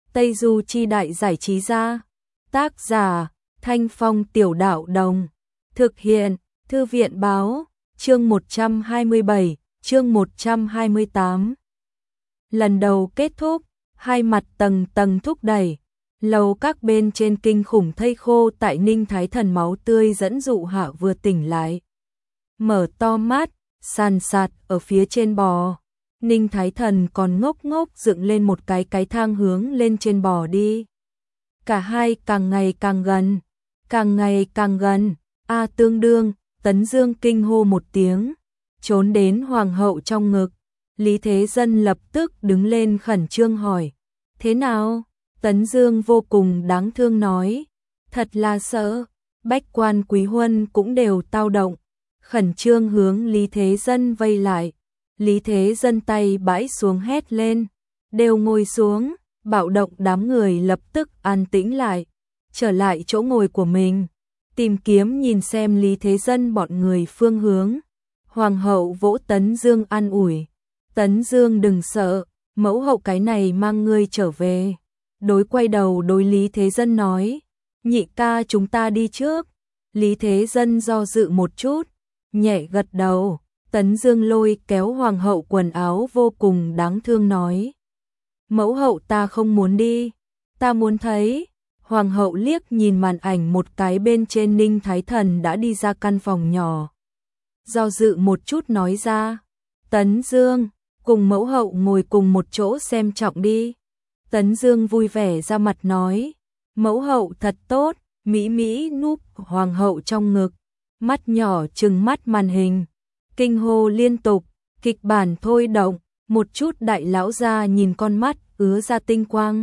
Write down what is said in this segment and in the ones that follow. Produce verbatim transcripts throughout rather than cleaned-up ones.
Tây Du Chi Đại Giải Trí Gia. Tác giả Thanh Phong Tiểu Đạo Đồng. Thực hiện Thư viện Báo. Chương một trăm hai mươi bảy, chương một trăm hai mươi tám. Lần đầu kết thúc, hai mặt tầng tầng thúc đẩy. Lầu các bên trên kinh khủng thây khô tại Ninh Thái Thần máu tươi dẫn dụ hạ vừa tỉnh lại. Mở to mắt, sàn sạt ở phía trên bò. Ninh Thái Thần còn ngốc ngốc dựng lên một cái cái thang hướng lên trên bò đi. Cả hai càng ngày càng gần, càng ngày càng gần. A tương đương, Tấn Dương kinh hô một tiếng, trốn đến hoàng hậu trong ngực. Lý Thế Dân lập tức đứng lên khẩn trương hỏi, thế nào? Tấn Dương vô cùng đáng thương nói, thật là sợ. Bách quan quý huân cũng đều tao động, khẩn trương hướng Lý Thế Dân vây lại. Lý Thế Dân tay bãi xuống hét lên, đều ngồi xuống. Bạo động đám người lập tức an tĩnh lại, trở lại chỗ ngồi của mình, tìm kiếm nhìn xem Lý Thế Dân bọn người phương hướng. Hoàng hậu vỗ Tấn Dương an ủi, Tấn Dương đừng sợ, mẫu hậu cái này mang ngươi trở về. Đối quay đầu đối Lý Thế Dân nói, nhị ca chúng ta đi trước. Lý Thế Dân do dự một chút, nhẹ gật đầu. Tấn Dương lôi kéo hoàng hậu quần áo vô cùng đáng thương nói, mẫu hậu ta không muốn đi, ta muốn thấy. Hoàng hậu liếc nhìn màn ảnh một cái bên trên Ninh Thái Thần đã đi ra căn phòng nhỏ. Do dự một chút nói ra, Tấn Dương, cùng mẫu hậu ngồi cùng một chỗ xem trọng đi. Tấn Dương vui vẻ ra mặt nói, mẫu hậu thật tốt. Mỹ Mỹ núp hoàng hậu trong ngực, mắt nhỏ trừng mắt màn hình, kinh hô liên tục. Kịch bản thôi động, một chút đại lão gia nhìn con mắt ứa ra tinh quang.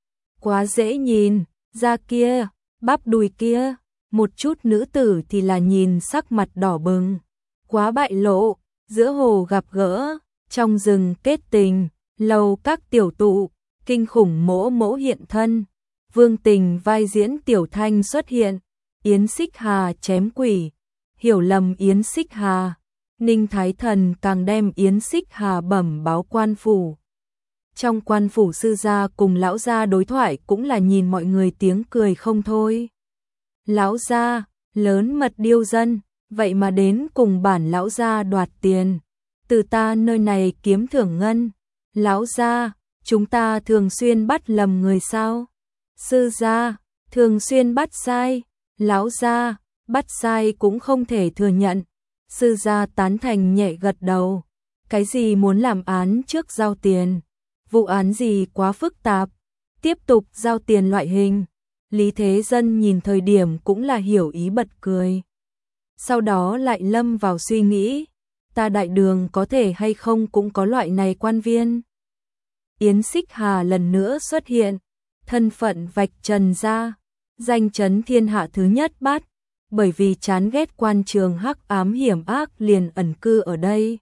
Quá dễ nhìn, da kia, bắp đùi kia. Một chút nữ tử thì là nhìn sắc mặt đỏ bừng, quá bại lộ. Giữa hồ gặp gỡ, trong rừng kết tình, lầu các tiểu tụ, kinh khủng mỗ mỗ hiện thân. Vương Tình vai diễn Tiểu Thanh xuất hiện, Yến Xích Hà chém quỷ, hiểu lầm Yến Xích Hà. Ninh Thái Thần càng đem Yến Xích Hà bẩm báo quan phủ. Trong quan phủ sư gia cùng lão gia đối thoại cũng là nhìn mọi người tiếng cười không thôi. Lão gia, lớn mật điêu dân, vậy mà đến cùng bản lão gia đoạt tiền, từ ta nơi này kiếm thưởng ngân. Lão gia, chúng ta thường xuyên bắt lầm người sao? Sư gia, thường xuyên bắt sai. Lão gia, bắt sai cũng không thể thừa nhận. Sư gia tán thành nhẹ gật đầu. Cái gì muốn làm án trước giao tiền? Vụ án gì quá phức tạp? Tiếp tục giao tiền loại hình. Lý Thế Dân nhìn thời điểm cũng là hiểu ý bật cười. Sau đó lại lâm vào suy nghĩ, ta đại đường có thể hay không cũng có loại này quan viên. Yến Xích Hà lần nữa xuất hiện, thân phận vạch trần ra, danh chấn thiên hạ thứ nhất bắt. Bởi vì chán ghét quan trường hắc ám hiểm ác liền ẩn cư ở đây.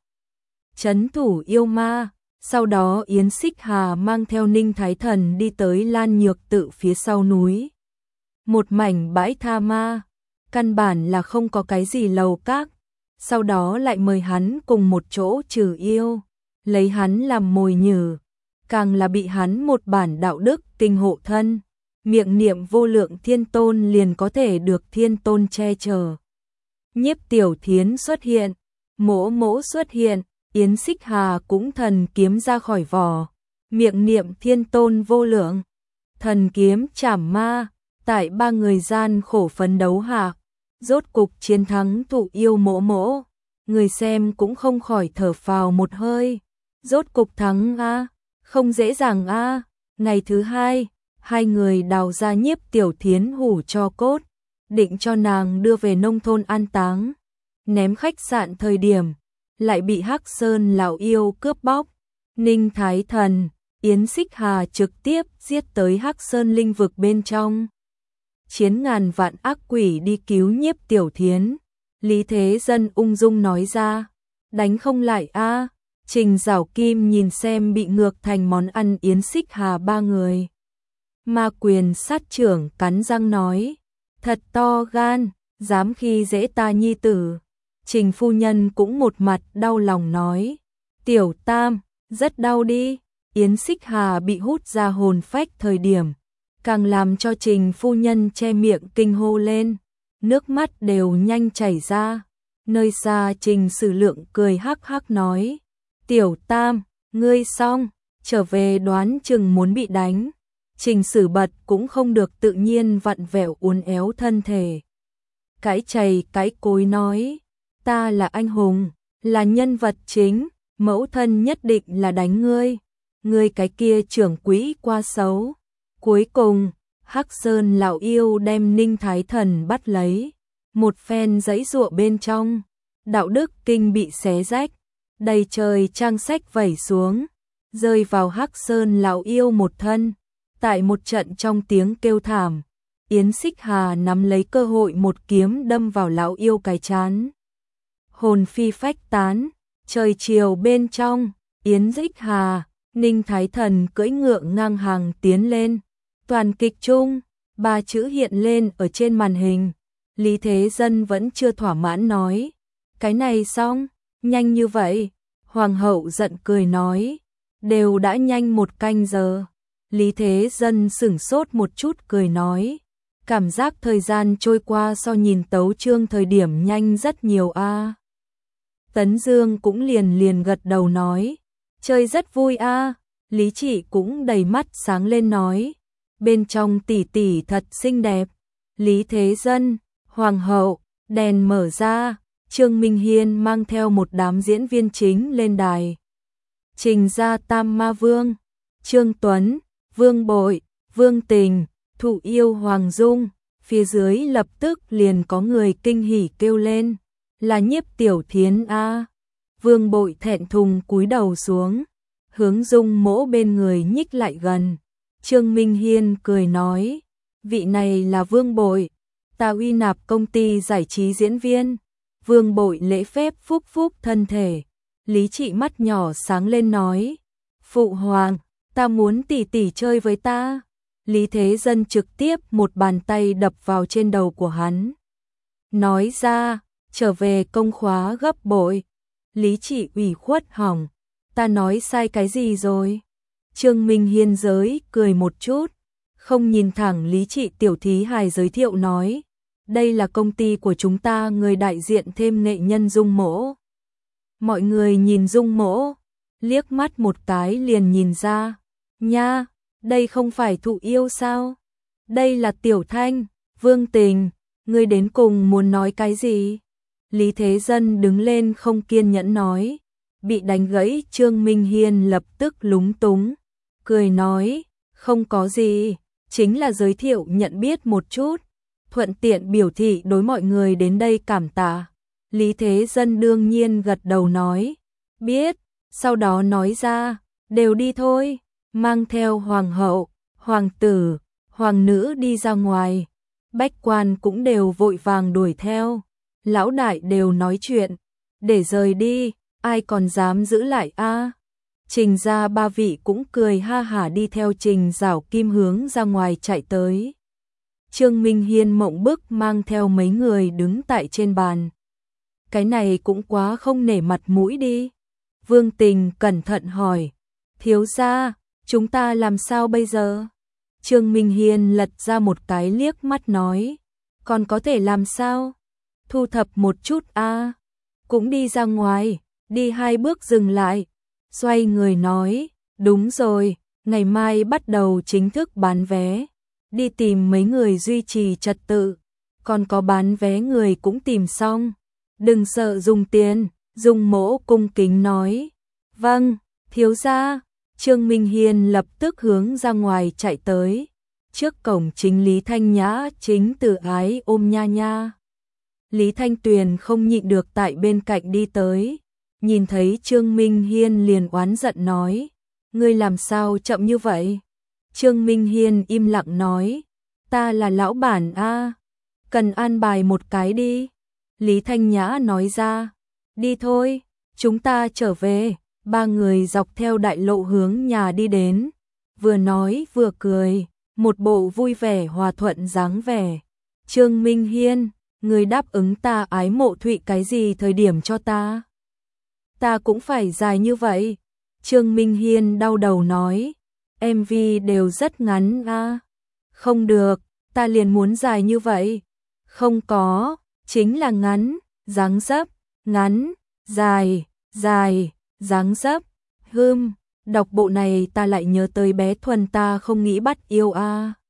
Trấn thủ yêu ma. Sau đó Yến Xích Hà mang theo Ninh Thái Thần đi tới Lan Nhược Tự phía sau núi. Một mảnh bãi tha ma, căn bản là không có cái gì lầu các. Sau đó lại mời hắn cùng một chỗ trừ yêu, lấy hắn làm mồi nhử, càng là bị hắn một bản đạo đức kinh hộ thân. Miệng niệm vô lượng thiên tôn liền có thể được thiên tôn che chở. Nhiếp Tiểu Thiến xuất hiện, mỗ mỗ xuất hiện, Yến Xích Hà cũng thần kiếm ra khỏi vỏ. Miệng niệm thiên tôn vô lượng, thần kiếm chảm ma. Tại ba người gian khổ phấn đấu hạ, rốt cục chiến thắng thụ yêu mỗ mỗ. Người xem cũng không khỏi thở phào một hơi. Rốt cục thắng a, không dễ dàng a. Ngày thứ hai, hai người đào ra Nhiếp Tiểu Thiến hủ cho cốt, định cho nàng đưa về nông thôn an táng. Ném khách sạn thời điểm, lại bị Hắc Sơn lão yêu cướp bóc. Ninh Thái Thần, Yến Xích Hà trực tiếp giết tới Hắc Sơn linh vực bên trong. Chiến ngàn vạn ác quỷ đi cứu Nhiếp Tiểu Thiến. Lý Thế Dân ung dung nói ra, đánh không lại a. Trình Giảo Kim nhìn xem bị ngược thành món ăn Yến Xích Hà ba người. Ma Quyền sát trưởng cắn răng nói, thật to gan, dám khi dễ ta nhi tử. Trình phu nhân cũng một mặt đau lòng nói, Tiểu Tam, rất đau đi. Yến Xích Hà bị hút ra hồn phách thời điểm, càng làm cho Trình phu nhân che miệng kinh hô lên, nước mắt đều nhanh chảy ra. Nơi xa Trình Sử Lượng cười hắc hắc nói, Tiểu Tam, ngươi xong, trở về đoán chừng muốn bị đánh. Trình Sử Bật cũng không được tự nhiên vặn vẹo uốn éo thân thể. Cãi chày cãi cối nói, ta là anh hùng, là nhân vật chính, mẫu thân nhất định là đánh ngươi. Ngươi cái kia trưởng quỹ qua xấu. Cuối cùng, Hắc Sơn lão yêu đem Ninh Thái Thần bắt lấy. Một phen giãy giụa bên trong, đạo đức kinh bị xé rách, đầy trời trang sách vẩy xuống, rơi vào Hắc Sơn lão yêu một thân. Tại một trận trong tiếng kêu thảm, Yến Xích Hà nắm lấy cơ hội một kiếm đâm vào lão yêu cái trán. Hồn phi phách tán, trời chiều bên trong, Yến Xích Hà, Ninh Thái Thần cưỡi ngựa ngang hàng tiến lên. Toàn kịch chung, ba chữ hiện lên ở trên màn hình. Lý Thế Dân vẫn chưa thỏa mãn nói, cái này xong, nhanh như vậy. Hoàng hậu giận cười nói, đều đã nhanh một canh giờ. Lý Thế Dân sửng sốt một chút cười nói, cảm giác thời gian trôi qua so nhìn tấu chương thời điểm nhanh rất nhiều a. À. Tấn Dương cũng liền liền gật đầu nói, chơi rất vui a. À. Lý Trị cũng đầy mắt sáng lên nói, bên trong tỷ tỷ thật xinh đẹp. Lý Thế Dân, Hoàng hậu, đèn mở ra, Trương Minh Hiên mang theo một đám diễn viên chính lên đài. Trình ra Tam Ma Vương, Trương Tuấn, Vương Bội, Vương Tình, Thụ Yêu Hoàng Dung, phía dưới lập tức liền có người kinh hỉ kêu lên, là Nhiếp Tiểu Thiến a. Vương Bội thẹn thùng cúi đầu xuống, hướng Dung Mỗ bên người nhích lại gần. Trương Minh Hiên cười nói, vị này là Vương Bội, ta uy nạp công ty giải trí diễn viên. Vương Bội lễ phép phúc phúc thân thể. Lý Trị mắt nhỏ sáng lên nói, Phụ Hoàng, ta muốn tỷ tỷ chơi với ta. Lý Thế Dân trực tiếp một bàn tay đập vào trên đầu của hắn. Nói ra, trở về công khóa gấp bội. Lý Trị ủy khuất hỏng, ta nói sai cái gì rồi? Trương Minh Hiên giới cười một chút, không nhìn thẳng Lý Trị tiểu thí hài giới thiệu nói, đây là công ty của chúng ta, người đại diện thêm nghệ nhân Dung Mỗ. Mọi người nhìn Dung Mỗ, liếc mắt một cái liền nhìn ra, nha, đây không phải Thụ Yêu sao? Đây là Tiểu Thanh, Vương Tình, ngươi đến cùng muốn nói cái gì? Lý Thế Dân đứng lên không kiên nhẫn nói, bị đánh gãy. Trương Minh Hiên lập tức lúng túng, cười nói, không có gì, chính là giới thiệu nhận biết một chút, thuận tiện biểu thị đối mọi người đến đây cảm tạ. Lý Thế Dân đương nhiên gật đầu nói, biết, sau đó nói ra, đều đi thôi, mang theo hoàng hậu, hoàng tử, hoàng nữ đi ra ngoài. Bách quan cũng đều vội vàng đuổi theo, lão đại đều nói chuyện, để rời đi, ai còn dám giữ lại a? À? Trình ra ba vị cũng cười ha hả đi theo Trình Giảo Kim hướng ra ngoài chạy tới. Trương Minh Hiên mộng bức mang theo mấy người đứng tại trên bàn. Cái này cũng quá không nể mặt mũi đi. Vương Tình cẩn thận hỏi, thiếu gia, chúng ta làm sao bây giờ? Trương Minh Hiên lật ra một cái liếc mắt nói, còn có thể làm sao? Thu thập một chút a. À. Cũng đi ra ngoài, đi hai bước dừng lại, xoay người nói, đúng rồi, ngày mai bắt đầu chính thức bán vé, đi tìm mấy người duy trì trật tự, còn có bán vé người cũng tìm xong, đừng sợ dùng tiền. Dung Mỗ cung kính nói, vâng, thiếu gia. Trương Minh Hiên lập tức hướng ra ngoài chạy tới, trước cổng chính Lý Thanh Nhã chính từ ái ôm nha nha. Lý Thanh Tuyền không nhịn được tại bên cạnh đi tới, nhìn thấy Trương Minh Hiên liền oán giận nói, ngươi làm sao chậm như vậy? Trương Minh Hiên im lặng nói, ta là lão bản a, cần an bài một cái đi. Lý Thanh Nhã nói ra, đi thôi, chúng ta trở về. Ba người dọc theo đại lộ hướng nhà đi đến, vừa nói vừa cười, một bộ vui vẻ hòa thuận dáng vẻ. Trương Minh Hiên, người đáp ứng ta ái mộ Thụy cái gì thời điểm cho ta? Ta cũng phải dài như vậy. Trương Minh Hiên đau đầu nói, em vê đều rất ngắn a. Không được, ta liền muốn dài như vậy. Không có, chính là ngắn, dáng dấp, ngắn, dài, dài, dáng dấp. Hừm, đọc bộ này ta lại nhớ tới bé Thuần ta không nghĩ bắt yêu a.